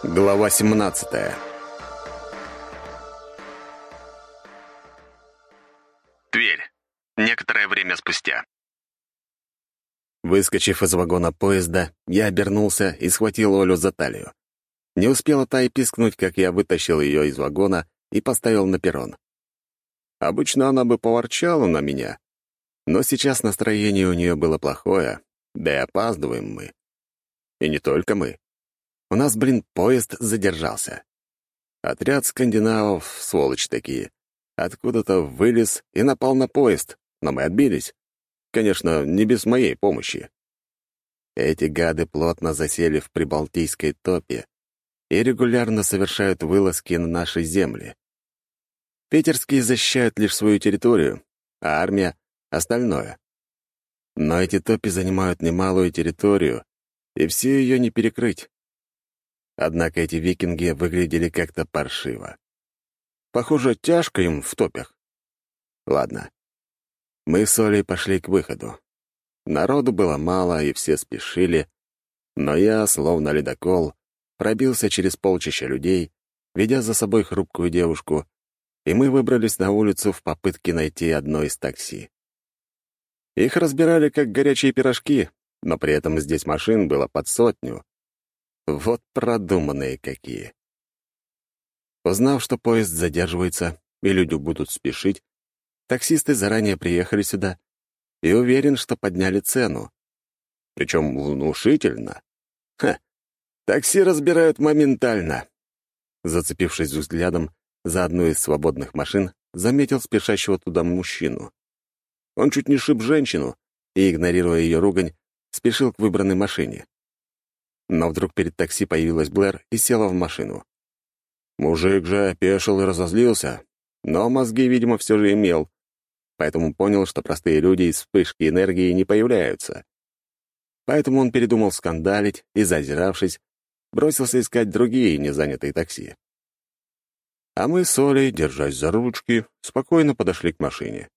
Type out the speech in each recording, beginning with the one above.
Глава 17. Тверь. Некоторое время спустя. Выскочив из вагона поезда, я обернулся и схватил Олю за талию. Не успела та и пискнуть, как я вытащил ее из вагона и поставил на перрон. Обычно она бы поворчала на меня, но сейчас настроение у нее было плохое, да и опаздываем мы. И не только мы. У нас, поезд задержался. Отряд скандинавов, сволочь такие, откуда-то вылез и напал на поезд, но мы отбились. Конечно, не без моей помощи. Эти гады плотно засели в Прибалтийской топе и регулярно совершают вылазки на наши земли. Питерские защищают лишь свою территорию, а армия — остальное. Но эти топи занимают немалую территорию, и всю ее не перекрыть. Однако эти викинги выглядели как-то паршиво. Похоже, тяжко им в топях. Ладно. Мы с Олей пошли к выходу. Народу было мало, и все спешили, но я, словно ледокол, пробился через полчища людей, ведя за собой хрупкую девушку, и мы выбрались на улицу в попытке найти одно из такси. Их разбирали как горячие пирожки, но при этом здесь машин было под 100. Вот продуманные какие. Узнав, что поезд задерживается и люди будут спешить, таксисты заранее приехали сюда и уверен, что подняли цену. Причем внушительно. Такси разбирают моментально. Зацепившись взглядом за одну из свободных машин, заметил спешащего туда мужчину. Он чуть не шиб женщину и, игнорируя ее ругань, спешил к выбранной машине. Но вдруг перед такси появилась Блэр и села в машину. Мужик же опешил и разозлился, но мозги, видимо, все же имел, поэтому понял, что простые люди из вспышки энергии не появляются. Поэтому он передумал скандалить и, зазиравшись, бросился искать другие незанятые такси. А мы с Олей, держась за ручки, спокойно подошли к машине.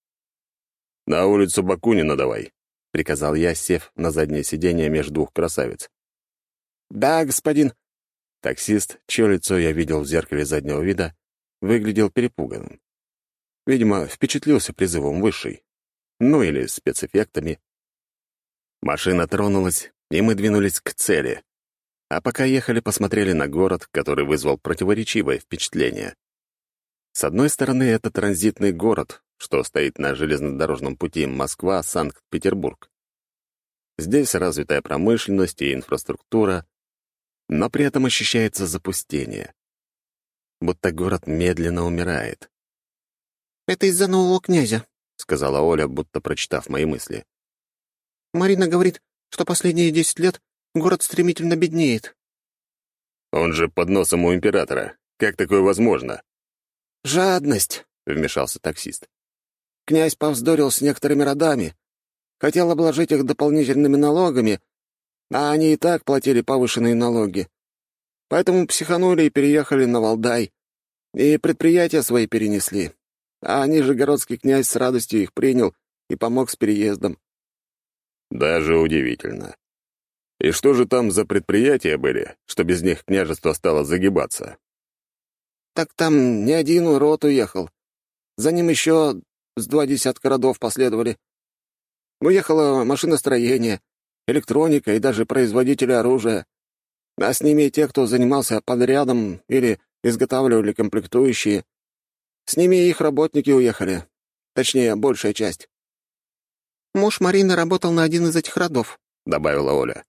«На улицу Бакунина давай», — приказал я, сев на заднее сиденье между двух красавиц. «Да, господин». Таксист, чье лицо я видел в зеркале заднего вида, выглядел перепуганным. Видимо, впечатлился призывом высшей. Ну или спецэффектами. Машина тронулась, и мы двинулись к цели. А пока ехали, посмотрели на город, который вызвал противоречивое впечатление. С одной стороны, это транзитный город, что стоит на железнодорожном пути Москва-Санкт-Петербург. Здесь развитая промышленность и инфраструктура, но при этом ощущается запустение. Будто город медленно умирает. «Это из-за нового князя», — сказала Оля, будто прочитав мои мысли. «Марина говорит, что последние 10 лет город стремительно беднеет». «Он же под носом у императора. Как такое возможно?» «Жадность», — вмешался таксист. «Князь повздорил с некоторыми родами. Хотел обложить их дополнительными налогами, а они и так платили повышенные налоги. Поэтому психанули и переехали на Валдай. И предприятия свои перенесли. А нижегородский князь с радостью их принял и помог с переездом». «Даже удивительно. И что же там за предприятия были, что без них княжество стало загибаться?» «Так там не один урод уехал. За ним еще с 20 родов последовали. Уехало машиностроение, электроника и даже производители оружия. А с ними и те, кто занимался подрядом или изготавливали комплектующие. С ними и их работники уехали. Точнее, большая часть». «Муж Марины работал на один из этих родов», — добавила Оля.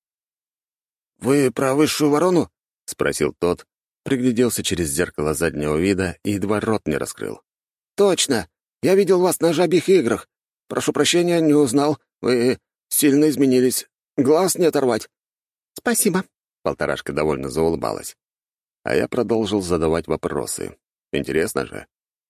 «Вы про высшую ворону?» — спросил тот, пригляделся через зеркало заднего вида и едва рот не раскрыл. «Точно! Я видел вас на жабьих играх. Прошу прощения, не узнал. Вы сильно изменились. Глаз не оторвать». «Спасибо», — полторашка довольно заулыбалась. А я продолжил задавать вопросы. Интересно же.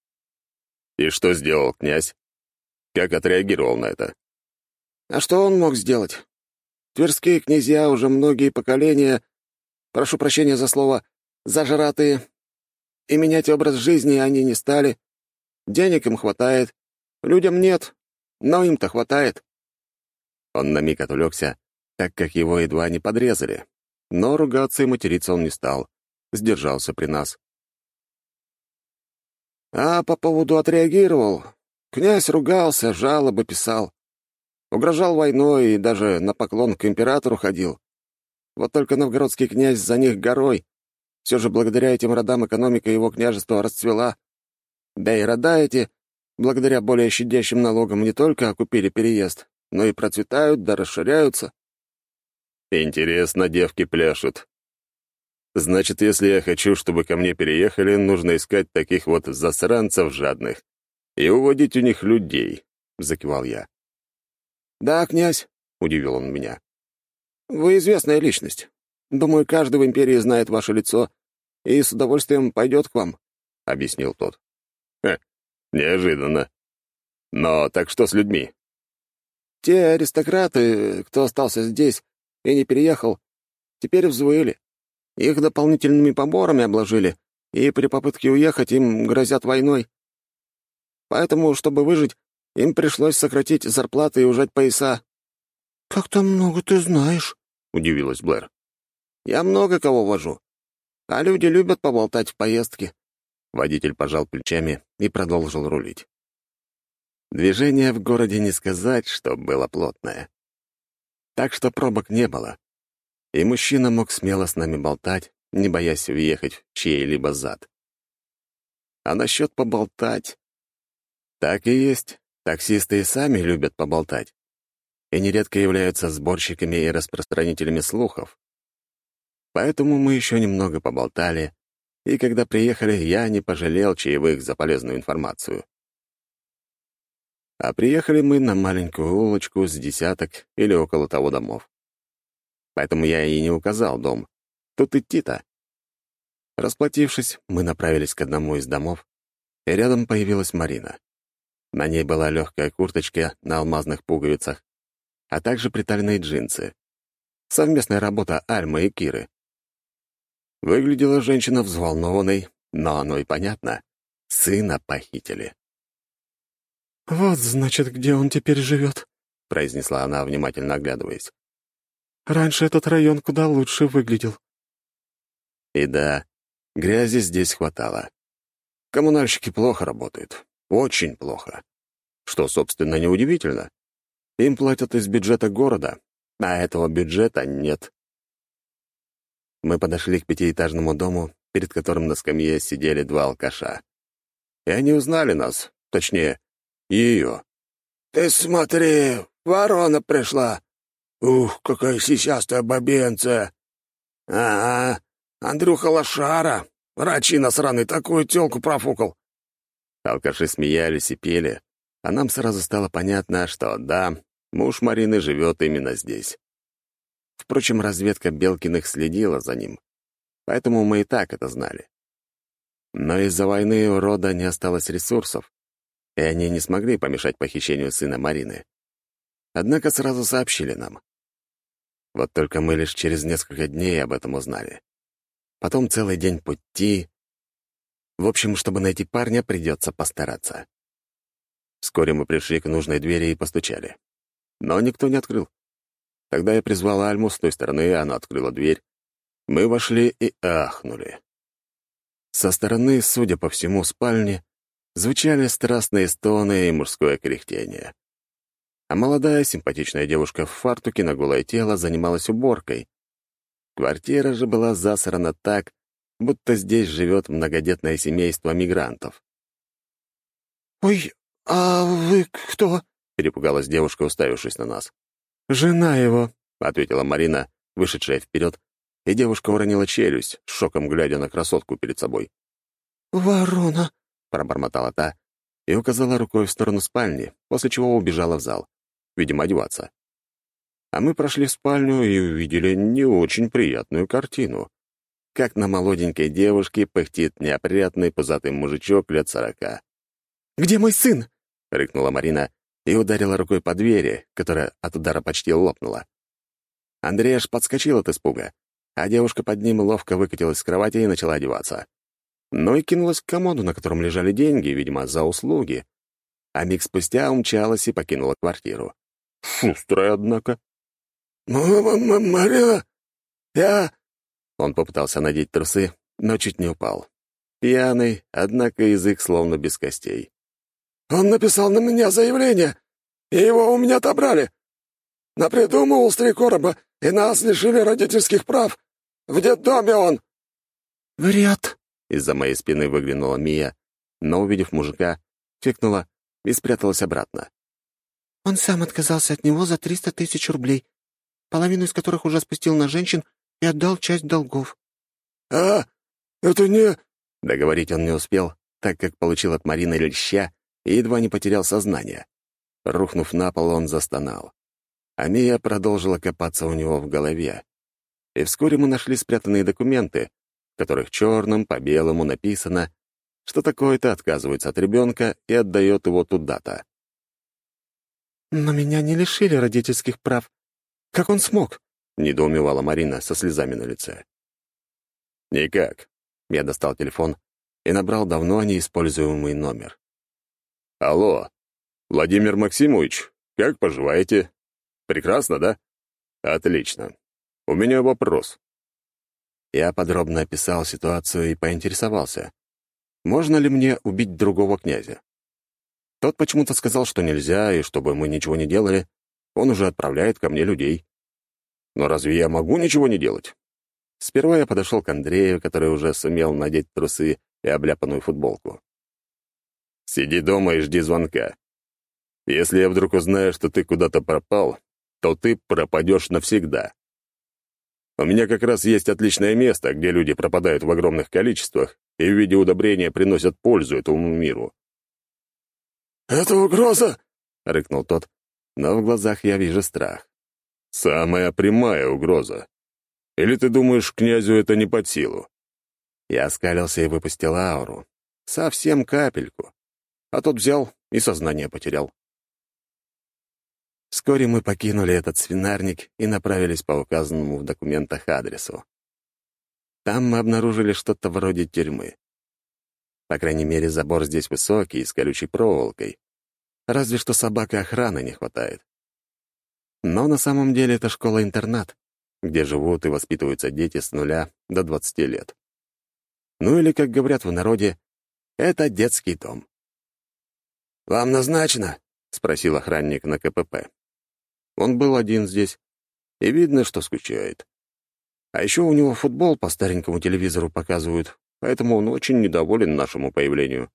И что сделал князь? Как отреагировал на это? «А что он мог сделать? Тверские князья уже многие поколения, прошу прощения за слово, зажратые, и менять образ жизни они не стали. Денег им хватает, людям нет, но им-то хватает». Он на миг отвлекся, так как его едва не подрезали. но ругаться и материться он не стал, сдержался при нас. А по поводу отреагировал. Князь ругался, жалобы писал. Угрожал войной и даже на поклон к императору ходил. Вот только новгородский князь за них горой. Все же благодаря этим родам экономика его княжества расцвела. Да и рода эти, благодаря более щадящим налогам, не только окупили переезд, но и процветают да расширяются. Интересно, девки пляшут. Значит, если я хочу, чтобы ко мне переехали, нужно искать таких вот засранцев жадных и уводить у них людей, — закивал я. «Да, князь», — удивил он меня. «Вы известная личность. Думаю, каждый в империи знает ваше лицо и с удовольствием пойдет к вам», — объяснил тот. Неожиданно. Но так что с людьми? «Те аристократы, кто остался здесь и не переехал, теперь взвыли. Их дополнительными поборами обложили, и при попытке уехать им грозят войной. Поэтому, чтобы выжить, им пришлось сократить зарплаты и ужать пояса». «Как-то много ты знаешь», — удивилась Блэр. «Я много кого вожу, а люди любят поболтать в поездке». Водитель пожал плечами и продолжил рулить. Движение в городе не сказать, что было плотное. Так что пробок не было, и мужчина мог смело с нами болтать, не боясь въехать в чей-либо зад. А насчет поболтать... Так и есть, таксисты и сами любят поболтать, и нередко являются сборщиками и распространителями слухов. Поэтому мы еще немного поболтали, и когда приехали, я не пожалел чаевых за полезную информацию. А приехали мы на маленькую улочку с десяток или около того домов. Поэтому я и не указал дом. Тут идти-то. Расплатившись, мы направились к одному из домов, и рядом появилась Марина. На ней была легкая курточка на алмазных пуговицах, а также приталенные джинсы. Совместная работа Альмы и Киры. Выглядела женщина взволнованной, но оно и понятно. Сына похитили. «Вот, значит, где он теперь живет», — произнесла она, внимательно оглядываясь. «Раньше этот район куда лучше выглядел». И да, грязи здесь хватало. Коммунальщики плохо работают. Очень плохо. Что, собственно, неудивительно. Им платят из бюджета города, а этого бюджета нет. Мы подошли к пятиэтажному дому, перед которым на скамье сидели два алкаша. И они узнали нас, точнее, ее. «Ты смотри, ворона пришла! Ух, какая сисястая бабенция! Ага, Андрюха лошара, рачина сраный, такую тёлку профукал!» Алкаши смеялись и пели, а нам сразу стало понятно, что да, муж Марины живет именно здесь. Впрочем, разведка Белкиных следила за ним, поэтому мы и так это знали. Но из-за войны у рода не осталось ресурсов, и они не смогли помешать похищению сына Марины. Однако сразу сообщили нам. Вот только мы лишь через несколько дней об этом узнали. Потом целый день пути. В общем, чтобы найти парня, придется постараться. Вскоре мы пришли к нужной двери и постучали. Но никто не открыл. Тогда я призвал Альму с той стороны, она открыла дверь. Мы вошли и ахнули. Со стороны, судя по всему, спальни, звучали страстные стоны и мужское кряхтение. А молодая, симпатичная девушка в фартуке на голое тело занималась уборкой. Квартира же была засрана так, будто здесь живет многодетное семейство мигрантов. «Ой, а вы кто?» — перепугалась девушка, уставившись на нас. «Жена его», — ответила Марина, вышедшая вперед, и девушка уронила челюсть, с шоком глядя на красотку перед собой. «Ворона», — пробормотала та и указала рукой в сторону спальни, после чего убежала в зал, видимо, одеваться. А мы прошли в спальню и увидели не очень приятную картину. Как на молоденькой девушке пыхтит неопрятный пузатый мужичок лет 40. «Где мой сын?» — рыкнула Марина и ударила рукой по двери, которая от удара почти лопнула. Андрей аж подскочил от испуга, а девушка под ним ловко выкатилась с кровати и начала одеваться. Ну и кинулась к комоду, на котором лежали деньги, видимо, за услуги. А миг спустя умчалась и покинула квартиру. Шустрая, однако. «Марина, Я...» Он попытался надеть трусы, но чуть не упал. Пьяный, однако язык словно без костей. «Он написал на меня заявление, и его у меня отобрали. Напридумывал с 3 короба, и нас лишили родительских прав. В детдоме он!» «Вряд!» — из-за моей спины выглянула Мия, но, увидев мужика, фыркнула и спряталась обратно. «Он сам отказался от него за 300 000 рублей, половину из которых уже спустил на женщин и отдал часть долгов». «А, это не...» Договорить он не успел, так как получил от Марины леща и едва не потерял сознание. Рухнув на пол, он застонал. А Мия продолжила копаться у него в голове. И вскоре мы нашли спрятанные документы, в которых черным по белому написано, что такое-то отказывается от ребенка и отдает его туда-то. «Но меня не лишили родительских прав. Как он смог?» — недоумевала Марина со слезами на лице. «Никак». Я достал телефон и набрал давно неиспользуемый номер. «Алло, Владимир Максимович, как поживаете? Прекрасно, да? Отлично. У меня вопрос». Я подробно описал ситуацию и поинтересовался, можно ли мне убить другого князя. Тот почему-то сказал, что нельзя, и чтобы мы ничего не делали, он уже отправляет ко мне людей. Но разве я могу ничего не делать? Сперва я подошел к Андрею, который уже сумел надеть трусы и обляпанную футболку. «Сиди дома и жди звонка. Если я вдруг узнаю, что ты куда-то пропал, то ты пропадешь навсегда. У меня как раз есть отличное место, где люди пропадают в огромных количествах и в виде удобрения приносят пользу этому миру». «Это угроза?» — рыкнул тот, но в глазах я вижу страх. «Самая прямая угроза. Или ты думаешь, князю это не под силу?» Я оскалился и выпустил ауру. Совсем капельку. А тот взял и сознание потерял. Вскоре мы покинули этот свинарник и направились по указанному в документах адресу. Там мы обнаружили что-то вроде тюрьмы. По крайней мере, забор здесь высокий, с колючей проволокой. Разве что собак и охраны не хватает. Но на самом деле это школа-интернат, где живут и воспитываются дети с 0 до 20 лет. Ну или, как говорят в народе, это детский дом. «Вам назначено?» — спросил охранник на КПП. Он был один здесь, и видно, что скучает. А еще у него футбол по старенькому телевизору показывают, поэтому он очень недоволен нашему появлению.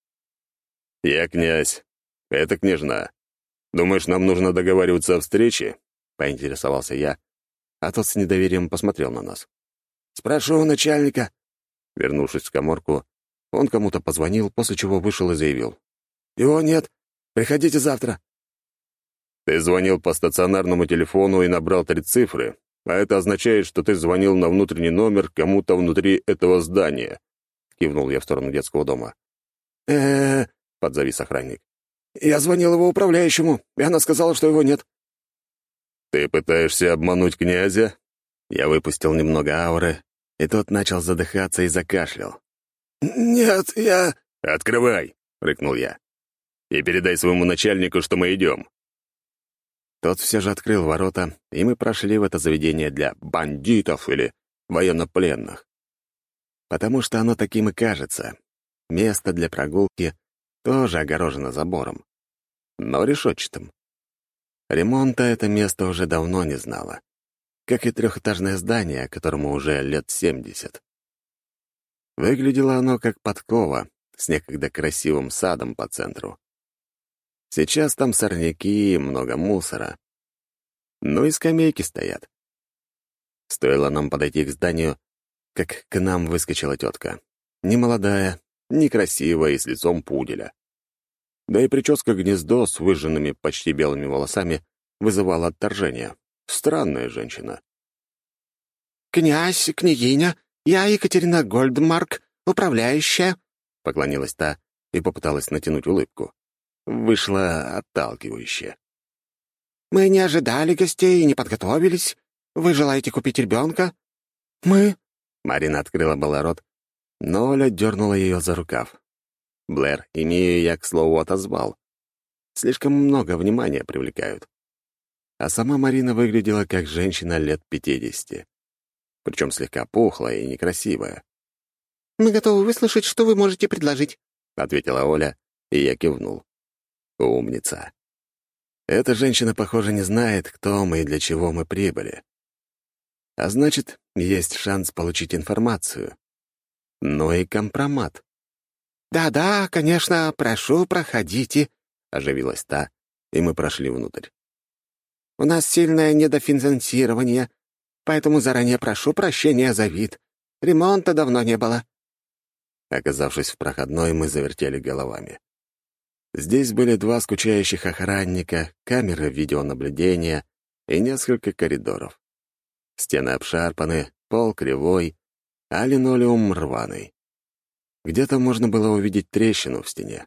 «Я князь. Это княжна. Думаешь, нам нужно договариваться о встрече?» — поинтересовался я, а тот с недоверием посмотрел на нас. «Спрошу у начальника». Вернувшись в каморку, он кому-то позвонил, после чего вышел и заявил. «Его нет. Приходите завтра». «Ты звонил по стационарному телефону и набрал 3 цифры, а это означает, что ты звонил на внутренний номер кому-то внутри этого здания», — кивнул я в сторону детского дома. Подзавис охранник. «Я звонил его управляющему, и она сказала, что его нет». «Ты пытаешься обмануть князя?» Я выпустил немного ауры, и тот начал задыхаться и закашлял. «Нет, я...» «Открывай!» — рыкнул я. «И передай своему начальнику, что мы идем». Тот все же открыл ворота, и мы прошли в это заведение для бандитов или военнопленных. Потому что оно таким и кажется. Место для прогулки тоже огорожено забором, но решетчатым. Ремонта это место уже давно не знало, как и 3-этажное здание, которому уже лет 70. Выглядело оно как подкова с некогда красивым садом по центру. Сейчас там сорняки и много мусора. Ну и скамейки стоят. Стоило нам подойти к зданию, как к нам выскочила тетка. Немолодая, некрасивая и с лицом пуделя. Да и прическа-гнездо с выжженными почти белыми волосами вызывала отторжение. Странная женщина. «Князь, княгиня, я Екатерина Гольдмарк, управляющая», — поклонилась та и попыталась натянуть улыбку. Вышла отталкивающе. «Мы не ожидали гостей и не подготовились. Вы желаете купить ребенка?» «Мы...» Марина открыла было рот, но Оля дернула ее за рукав. Блэр и Мию я, к слову, отозвал. Слишком много внимания привлекают. А сама Марина выглядела как женщина лет 50. причем слегка пухлая и некрасивая. «Мы готовы выслушать, что вы можете предложить», — ответила Оля, и я кивнул. Умница. Эта женщина, похоже, не знает, кто мы и для чего мы прибыли. А значит, есть шанс получить информацию. Ну и компромат. «Да-да, конечно, прошу, проходите», — оживилась та, и мы прошли внутрь. «У нас сильное недофинансирование, поэтому заранее прошу прощения за вид. Ремонта давно не было». Оказавшись в проходной, мы завертели головами. Здесь были 2 скучающих охранника, камеры видеонаблюдения и несколько коридоров. Стены обшарпаны, пол кривой, а линолеум рваный. Где-то можно было увидеть трещину в стене.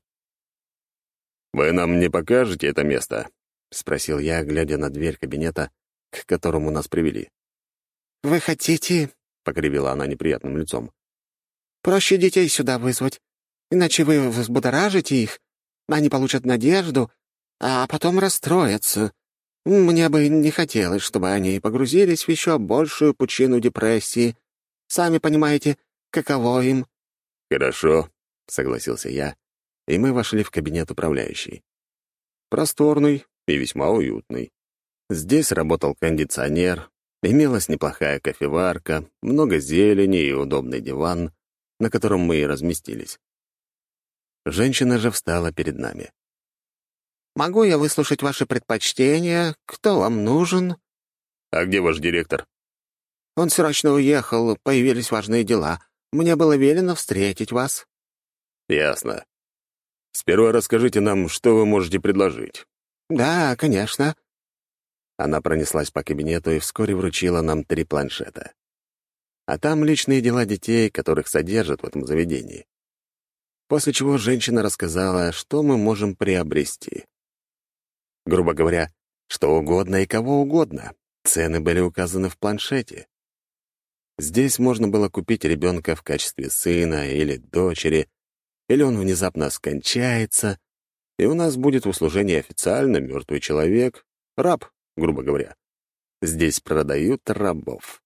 «Вы нам не покажете это место?» — спросил я, глядя на дверь кабинета, к которому нас привели. «Вы хотите?» — покривила она неприятным лицом. «Проще детей сюда вызвать, иначе вы взбудоражите их, они получат надежду, а потом расстроятся. Мне бы не хотелось, чтобы они погрузились в еще большую пучину депрессии. Сами понимаете, каково им». «Хорошо», — согласился я, и мы вошли в кабинет управляющей. Просторный и весьма уютный. Здесь работал кондиционер, имелась неплохая кофеварка, много зелени и удобный диван, на котором мы и разместились. Женщина же встала перед нами. «Могу я выслушать ваши предпочтения? Кто вам нужен?» «А где ваш директор?» «Он срочно уехал, появились важные дела. Мне было велено встретить вас». «Ясно. Сперва расскажите нам, что вы можете предложить». «Да, конечно». Она пронеслась по кабинету и вскоре вручила нам 3 планшета. А там личные дела детей, которых содержат в этом заведении. После чего женщина рассказала, что мы можем приобрести. Грубо говоря, что угодно и кого угодно. Цены были указаны в планшете. Здесь можно было купить ребенка в качестве сына или дочери, или он внезапно скончается, и у нас будет в услужении официально мертвый человек, раб, грубо говоря. Здесь продают рабов.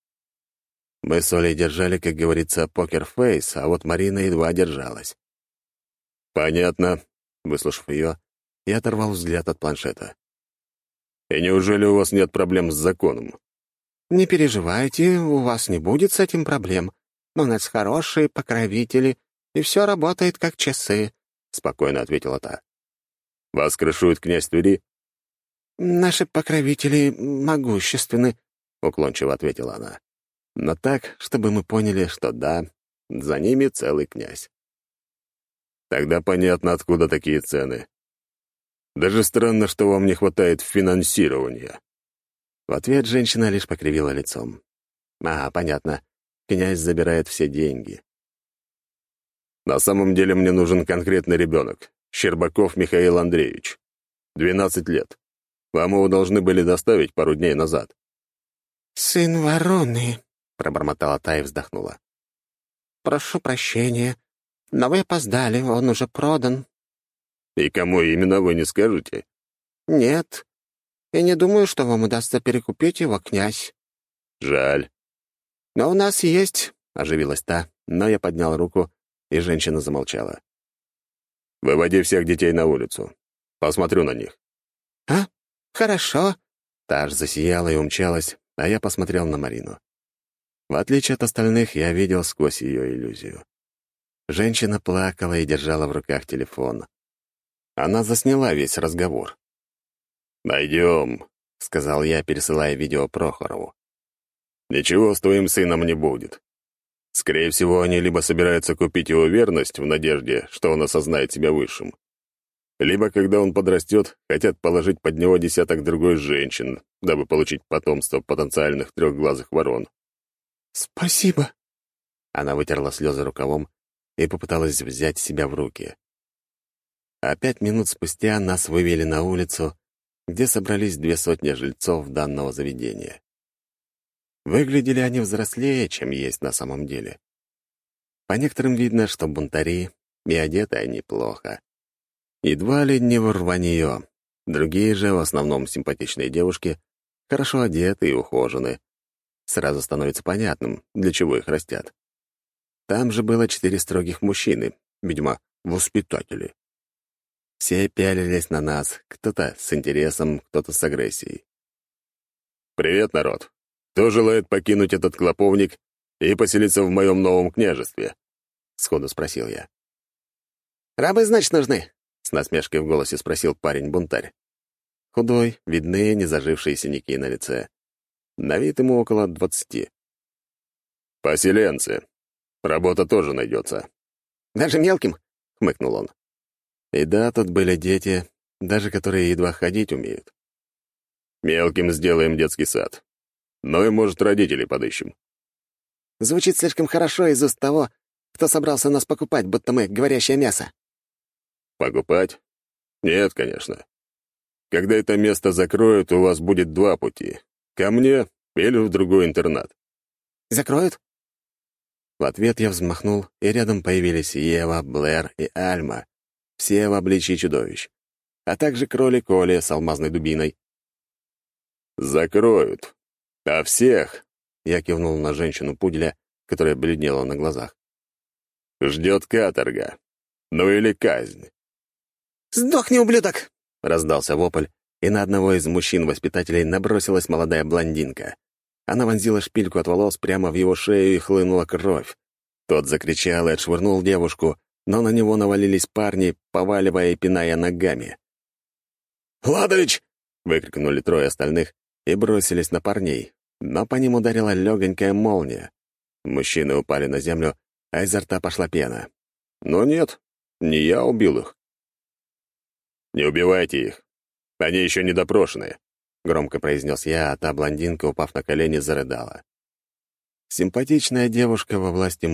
Мы с Олей держали, как говорится, покер-фейс, а вот Марина едва держалась. «Понятно», — выслушав ее, я оторвал взгляд от планшета. «И неужели у вас нет проблем с законом?» «Не переживайте, у вас не будет с этим проблем. У нас хорошие покровители, и все работает как часы», — спокойно ответила та. «Вас крышует князь Твери?» «Наши покровители могущественны», — уклончиво ответила она. Но так, чтобы мы поняли, что да, за ними целый князь. Тогда понятно, откуда такие цены. Даже странно, что вам не хватает финансирования. В ответ женщина лишь покривила лицом. Понятно. Князь забирает все деньги. На самом деле мне нужен конкретный ребенок. Щербаков Михаил Андреевич. 12 лет. Вам его должны были доставить пару дней назад. «Сын вороны», — пробормотала та и вздохнула. «Прошу прощения, но вы опоздали, он уже продан». «И кому именно, вы не скажете?» «Нет, и не думаю, что вам удастся перекупить его, князь». «Жаль». «Но у нас есть...» — оживилась та, но я поднял руку, и женщина замолчала. «Выводи всех детей на улицу. Посмотрю на них». «А? Хорошо». Та аж засияла и умчалась, а я посмотрел на Марину. В отличие от остальных, я видел сквозь ее иллюзию. Женщина плакала и держала в руках телефон. Она засняла весь разговор. «Найдем», — сказал я, пересылая видео Прохорову. «Ничего с твоим сыном не будет. Скорее всего, они либо собираются купить его верность в надежде, что он осознает себя высшим, либо, когда он подрастет, хотят положить под него десяток другой женщин, дабы получить потомство потенциальных трехглазых ворон». «Спасибо». Она вытерла слезы рукавом и попыталась взять себя в руки. А 5 минут спустя нас вывели на улицу, где собрались 200 жильцов данного заведения. Выглядели они взрослее, чем есть на самом деле. По некоторым видно, что бунтари, и одеты они плохо. Едва ли не в рванье. Другие же, в основном симпатичные девушки, хорошо одеты и ухожены. Сразу становится понятным, для чего их растят. Там же было 4 строгих мужчины, видимо, воспитатели. Все пялились на нас, кто-то с интересом, кто-то с агрессией. «Привет, народ! Кто желает покинуть этот клоповник и поселиться в моем новом княжестве?» — сходу спросил я. «Рабы, значит, нужны?» — с насмешкой в голосе спросил парень-бунтарь. Худой, видны незажившие синяки на лице. На вид ему около 20. «Поселенцы. Работа тоже найдется». «Даже мелким?» — хмыкнул он. И да, тут были дети, даже которые едва ходить умеют. «Мелким сделаем детский сад. Ну и, может, родителей подыщем». Звучит слишком хорошо из уст того, кто собрался нас покупать, будто мы говорящее мясо. «Покупать? Нет, конечно. Когда это место закроют, у вас будет 2 пути. Ко мне или в другой интернат». «Закроют?» В ответ я взмахнул, и рядом появились Ева, Блэр и Альма, все в обличии чудовищ, а также кролик Оли с алмазной дубиной. «Закроют. А всех...» — я кивнул на женщину-пуделя, которая бледнела на глазах. «Ждет каторга. Ну или казнь». «Сдохни, ублюдок!» — раздался вопль, и на одного из мужчин-воспитателей набросилась молодая блондинка. Она вонзила шпильку от волос прямо в его шею и хлынула кровь. Тот закричал и отшвырнул девушку, но на него навалились парни, поваливая и пиная ногами. «Ладович!» — выкрикнули 3 остальных и бросились на парней, но по ним ударила легонькая молния. Мужчины упали на землю, а изо рта пошла пена. Но нет, не я убил их. «Не убивайте их. Они еще не допрошены», — громко произнес я, а та блондинка, упав на колени, зарыдала. Симпатичная девушка во власти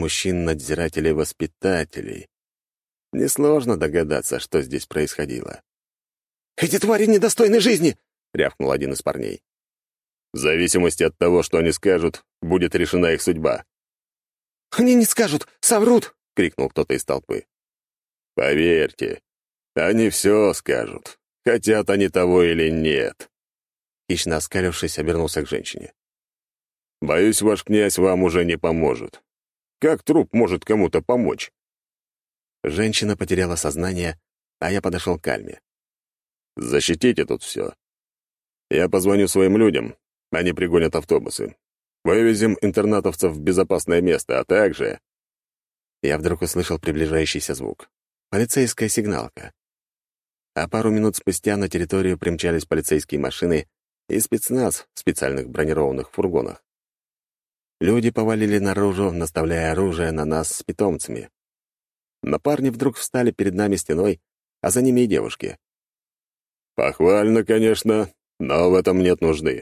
мужчин-надзирателей-воспитателей. Несложно догадаться, что здесь происходило. «Эти твари недостойны жизни!» — рявкнул один из парней. «В зависимости от того, что они скажут, будет решена их судьба». «Они не скажут, соврут!» — крикнул кто-то из толпы. «Поверьте, они все скажут, хотят они того или нет». Хищно оскалившись, обернулся к женщине. «Боюсь, ваш князь вам уже не поможет. Как труп может кому-то помочь?» Женщина потеряла сознание, а я подошел к Альме. «Защитите тут все. Я позвоню своим людям, они пригонят автобусы. Вывезем интернатовцев в безопасное место, а также...» Я вдруг услышал приближающийся звук. Полицейская сигналка. А пару минут спустя на территорию примчались полицейские машины и спецназ в специальных бронированных фургонах. Люди повалили наружу, наставляя оружие на нас с питомцами. Но парни вдруг встали перед нами стеной, а за ними и девушки. «Похвально, конечно, но в этом нет нужды».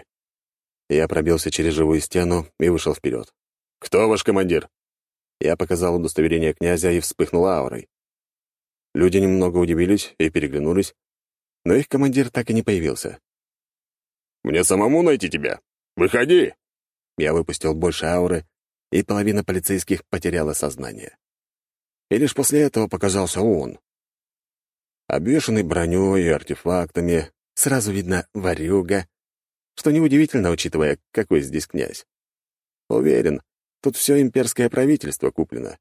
Я пробился через живую стену и вышел вперед. «Кто ваш командир?» Я показал удостоверение князя и вспыхнул аурой. Люди немного удивились и переглянулись, но их командир так и не появился. «Мне самому найти тебя? Выходи!» Я выпустил больше ауры, и половина полицейских потеряла сознание. И лишь после этого показался он. Обвешанный броней и артефактами, сразу видно ворюга, что неудивительно, учитывая, какой здесь князь. Уверен, тут все имперское правительство куплено.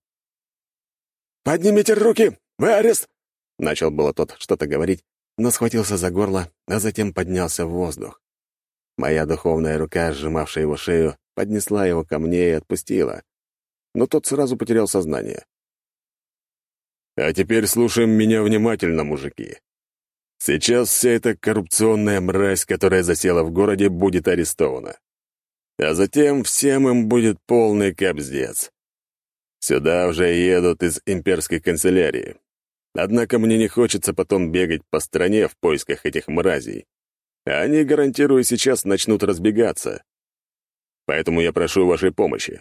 «Поднимите руки! Вы арест!» Начал было тот что-то говорить, но схватился за горло, а затем поднялся в воздух. Моя духовная рука, сжимавшая его шею, поднесла его ко мне и отпустила. Но тот сразу потерял сознание. «А теперь слушаем меня внимательно, мужики. Сейчас вся эта коррупционная мразь, которая засела в городе, будет арестована. А затем всем им будет полный капздец. Сюда уже едут из имперской канцелярии. Однако мне не хочется потом бегать по стране в поисках этих мразей. Они, гарантирую, сейчас начнут разбегаться. Поэтому я прошу вашей помощи».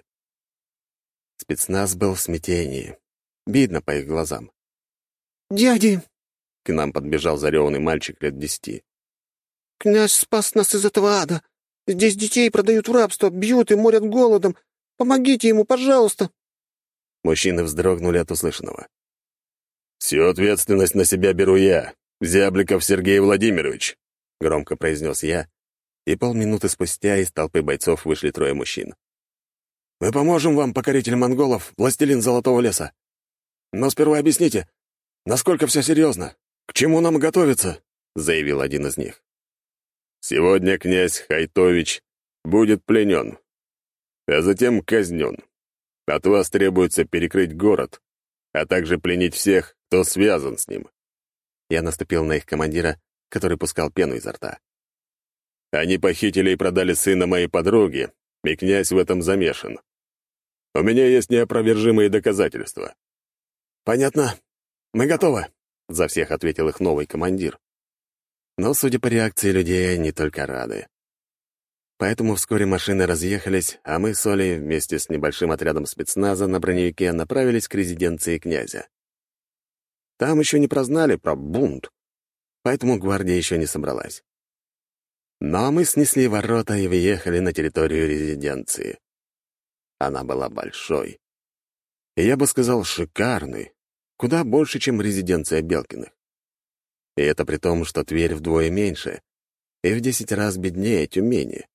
Спецназ был в смятении. Видно по их глазам. «Дяди!» К нам подбежал зареванный мальчик лет 10. «Князь спас нас из этого ада. Здесь детей продают в рабство, бьют и морят голодом. Помогите ему, пожалуйста!» Мужчины вздрогнули от услышанного. «Всю ответственность на себя беру я, Зябликов Сергей Владимирович», — громко произнес я, и полминуты спустя из толпы бойцов вышли трое мужчин. «Мы поможем вам, покоритель монголов, властелин Золотого леса. Но сперва объясните, насколько все серьезно? К чему нам готовиться?» — заявил один из них. «Сегодня князь Хайтович будет пленен, а затем казнен. От вас требуется перекрыть город, а также пленить всех, кто связан с ним». Я наступил на их командира, который пускал пену изо рта. «Они похитили и продали сына моей подруги, и князь в этом замешан. У меня есть неопровержимые доказательства». «Понятно. Мы готовы», — за всех ответил их новый командир. Но, судя по реакции людей, они только рады. Поэтому вскоре машины разъехались, а мы с Олей вместе с небольшим отрядом спецназа на броневике направились к резиденции князя. Там еще не прознали про бунт, поэтому гвардия еще не собралась. Но мы снесли ворота и въехали на территорию резиденции. Она была большой. И я бы сказал, шикарной. Куда больше, чем резиденция Белкиных. И это при том, что Тверь вдвое меньше и в 10 раз беднее Тюмени.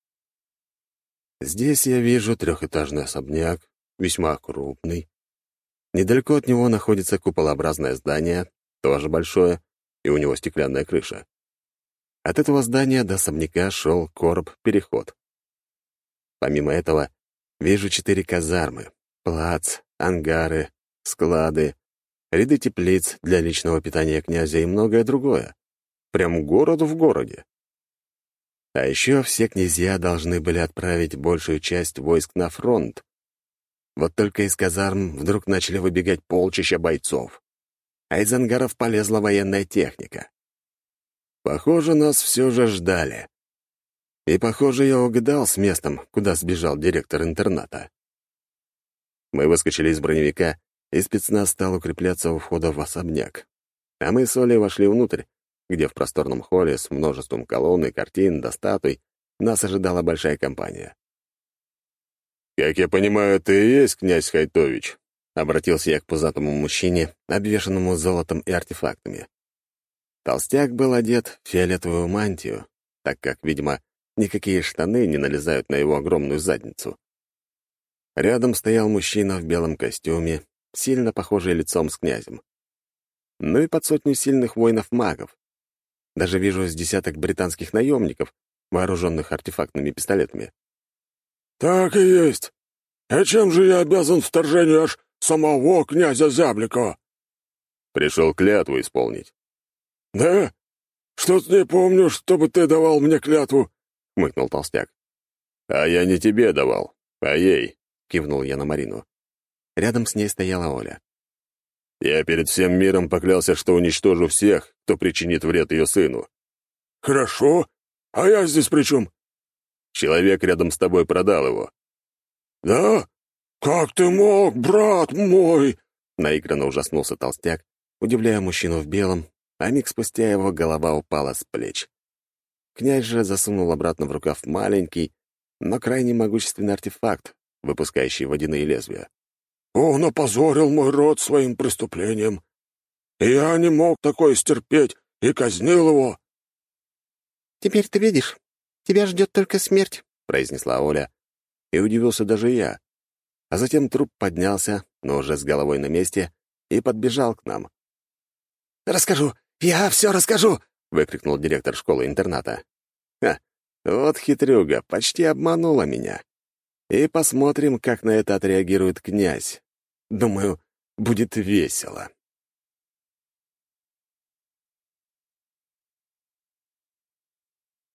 Здесь я вижу трехэтажный особняк, весьма крупный. Недалеко от него находится куполообразное здание, тоже большое, и у него стеклянная крыша. От этого здания до особняка шел короб-переход. Помимо этого, вижу 4 казармы, плац, ангары, склады, ряды теплиц для личного питания князя и многое другое. Прям город в городе. А еще все князья должны были отправить большую часть войск на фронт. Вот только из казарм вдруг начали выбегать полчища бойцов, а из ангаров полезла военная техника. Похоже, нас все же ждали. И, похоже, я угадал с местом, куда сбежал директор интерната. Мы выскочили из броневика, и спецназ стал укрепляться у входа в особняк. А мы с Олей вошли внутрь, где в просторном холле с множеством колонн и картин до статуй нас ожидала большая компания. «Как я понимаю, ты и есть князь Хайтович?» — обратился я к пузатому мужчине, обвешанному золотом и артефактами. Толстяк был одет в фиолетовую мантию, так как, видимо, никакие штаны не налезают на его огромную задницу. Рядом стоял мужчина в белом костюме, сильно похожий лицом с князем. Ну и под 100 сильных воинов-магов. Даже вижу с десяток британских наемников, вооруженных артефактными пистолетами. «Так и есть. А чем же я обязан вторжению аж самого князя Зяблика?» «Пришел клятву исполнить». «Да? Что-то не помню, чтобы ты давал мне клятву», — хмыкнул толстяк. «А я не тебе давал, а ей», — кивнул я на Марину. Рядом с ней стояла Оля. «Я перед всем миром поклялся, что уничтожу всех, кто причинит вред ее сыну». «Хорошо. А я здесь при чем?» «Человек рядом с тобой продал его». «Да? Как ты мог, брат мой?» Наигранно ужаснулся толстяк, удивляя мужчину в белом, а миг спустя его голова упала с плеч. Князь же засунул обратно в рукав маленький, но крайне могущественный артефакт, выпускающий водяные лезвия. «Он опозорил мой род своим преступлением. И я не мог такое стерпеть и казнил его». «Теперь ты видишь, тебя ждет только смерть», — произнесла Оля. И удивился даже я. А затем труп поднялся, но уже с головой на месте, и подбежал к нам. «Расскажу! Я все расскажу!» — выкрикнул директор школы-интерната. «Ха! Вот хитрюга, почти обманула меня. И посмотрим, как на это отреагирует князь. Думаю, будет весело».